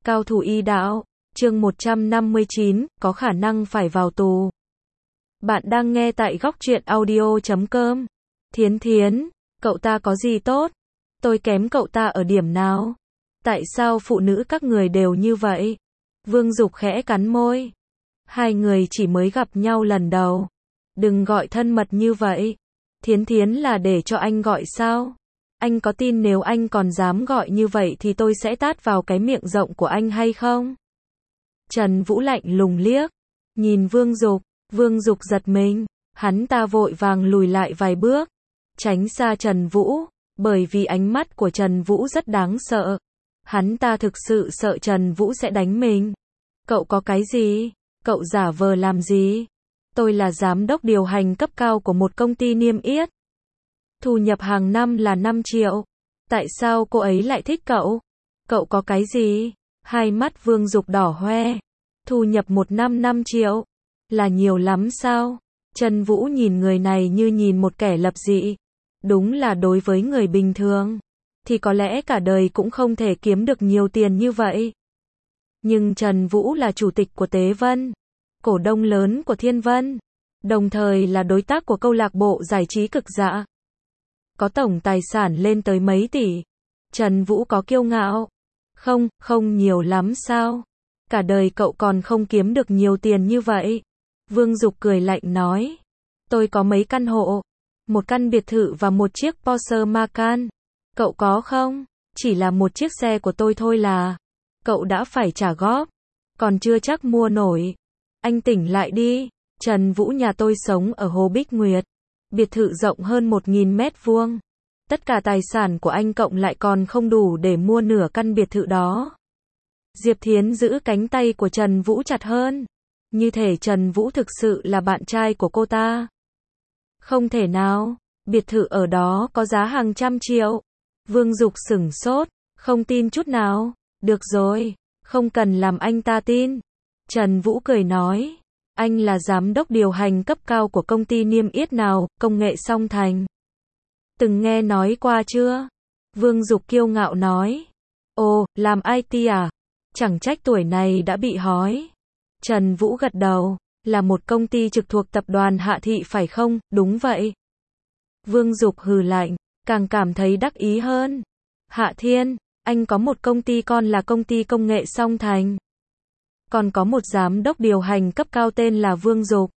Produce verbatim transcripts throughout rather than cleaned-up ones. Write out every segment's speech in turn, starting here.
Cao thủ y đạo, chương một trăm năm mươi chín, có khả năng phải vào tù. Bạn đang nghe tại góc truyện audio chấm com. Thiến Thiến, cậu ta có gì tốt? Tôi kém cậu ta ở điểm nào? Tại sao phụ nữ các người đều như vậy? Vương Dục khẽ cắn môi. Hai người chỉ mới gặp nhau lần đầu. Đừng gọi thân mật như vậy. Thiến Thiến là để cho anh gọi sao? Anh có tin nếu anh còn dám gọi như vậy thì tôi sẽ tát vào cái miệng rộng của anh hay không? Trần Vũ lạnh lùng liếc, nhìn Vương Dục, Vương Dục giật mình, hắn ta vội vàng lùi lại vài bước, tránh xa Trần Vũ, bởi vì ánh mắt của Trần Vũ rất đáng sợ. Hắn ta thực sự sợ Trần Vũ sẽ đánh mình. Cậu có cái gì? Cậu giả vờ làm gì? Tôi là giám đốc điều hành cấp cao của một công ty niêm yết. Thu nhập hàng năm là năm triệu. Tại sao cô ấy lại thích cậu? Cậu có cái gì? Hai mắt Vương Dục đỏ hoe. Thu nhập một năm năm triệu. Là nhiều lắm sao? Trần Vũ nhìn người này như nhìn một kẻ lập dị. Đúng là đối với người bình thường thì có lẽ cả đời cũng không thể kiếm được nhiều tiền như vậy. Nhưng Trần Vũ là chủ tịch của Tế Vân, cổ đông lớn của Thiên Vân, đồng thời là đối tác của câu lạc bộ giải trí Cực Dạ. Có tổng tài sản lên tới mấy tỷ. Trần Vũ có kiêu ngạo? Không, không nhiều lắm sao? Cả đời cậu còn không kiếm được nhiều tiền như vậy. Vương Dục cười lạnh nói. Tôi có mấy căn hộ, một căn biệt thự và một chiếc Porsche Macan. Cậu có không? Chỉ là một chiếc xe của tôi thôi là. Cậu đã phải trả góp. Còn chưa chắc mua nổi. Anh tỉnh lại đi. Trần Vũ, nhà tôi sống ở Hồ Bích Nguyệt. Biệt thự rộng hơn một nghìn mét vuông. Tất cả tài sản của anh cộng lại còn không đủ để mua nửa căn biệt thự đó. Diệp Thiến giữ cánh tay của Trần Vũ chặt hơn. Như thể Trần Vũ thực sự là bạn trai của cô ta. Không thể nào, biệt thự ở đó có giá hàng trăm triệu. Vương Dục sửng sốt, không tin chút nào. Được rồi, không cần làm anh ta tin. Trần Vũ cười nói. Anh là giám đốc điều hành cấp cao của công ty niêm yết nào, Công nghệ Song Thành. Từng nghe nói qua chưa? Vương Dục kiêu ngạo nói. Ồ, làm i tê à? Chẳng trách tuổi này đã bị hói. Trần Vũ gật đầu. Là một công ty trực thuộc tập đoàn Hạ Thị phải không? Đúng vậy. Vương Dục hừ lạnh, càng cảm thấy đắc ý hơn. Hạ Thiên, anh có một công ty con là công ty công nghệ Song Thành. Còn có một giám đốc điều hành cấp cao tên là Vương Dục.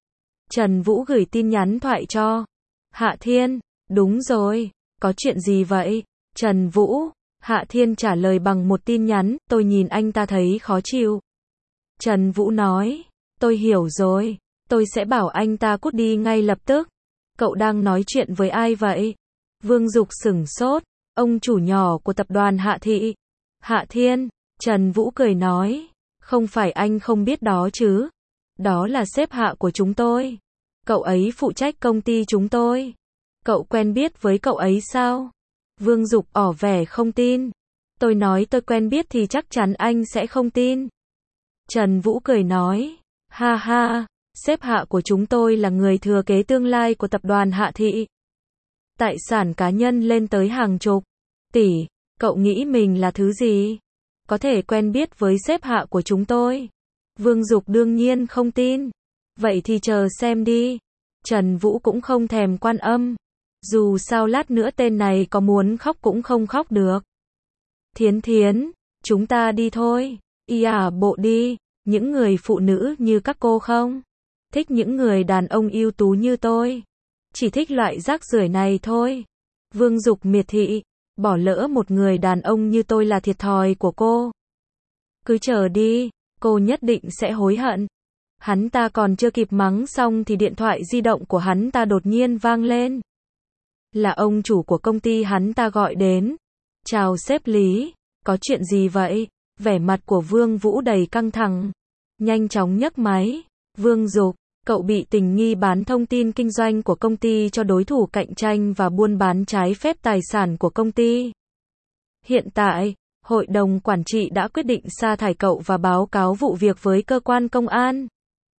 Trần Vũ gửi tin nhắn thoại cho Hạ Thiên. Đúng rồi, có chuyện gì vậy? Trần Vũ. Hạ Thiên trả lời bằng một tin nhắn, tôi nhìn anh ta thấy khó chịu. Trần Vũ nói, tôi hiểu rồi, tôi sẽ bảo anh ta cút đi ngay lập tức. Cậu đang nói chuyện với ai vậy? Vương Dục sửng sốt, ông chủ nhỏ của tập đoàn Hạ Thị. Hạ Thiên. Trần Vũ cười nói, không phải anh không biết đó chứ. Đó là sếp Hạ của chúng tôi. Cậu ấy phụ trách công ty chúng tôi. Cậu quen biết với cậu ấy sao? Vương Dục ỏ vẻ không tin. Tôi nói tôi quen biết thì chắc chắn anh sẽ không tin. Trần Vũ cười nói, ha ha, sếp Hạ của chúng tôi là người thừa kế tương lai của tập đoàn Hạ Thị. Tài sản cá nhân lên tới hàng chục tỷ, cậu nghĩ mình là thứ gì? Có thể quen biết với sếp Hạ của chúng tôi? Vương Dục đương nhiên không tin. Vậy thì chờ xem đi. Trần Vũ cũng không thèm quan âm. Dù sao lát nữa tên này có muốn khóc cũng không khóc được. Thiến Thiến, chúng ta đi thôi. Y à bộ đi. Những người phụ nữ như các cô không thích những người đàn ông ưu tú như tôi. Chỉ thích loại rác rưởi này thôi. Vương Dục miệt thị. Bỏ lỡ một người đàn ông như tôi là thiệt thòi của cô. Cứ chờ đi, cô nhất định sẽ hối hận. Hắn ta còn chưa kịp mắng xong thì điện thoại di động của hắn ta đột nhiên vang lên. Là ông chủ của công ty hắn ta gọi đến. Chào sếp Lý, có chuyện gì vậy? Vẻ mặt của Vương Vũ đầy căng thẳng. Nhanh chóng nhấc máy. Vương Dục, cậu bị tình nghi bán thông tin kinh doanh của công ty cho đối thủ cạnh tranh và buôn bán trái phép tài sản của công ty. Hiện tại, hội đồng quản trị đã quyết định sa thải cậu và báo cáo vụ việc với cơ quan công an.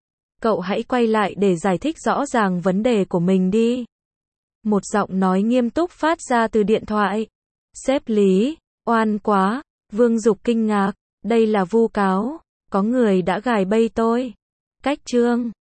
Cậu hãy quay lại để giải thích rõ ràng vấn đề của mình đi. Một giọng nói nghiêm túc phát ra từ điện thoại. Sếp Lý, oan quá. Vương Dục kinh ngạc. Đây là vu cáo. Có người đã gài bẫy tôi. Cách chương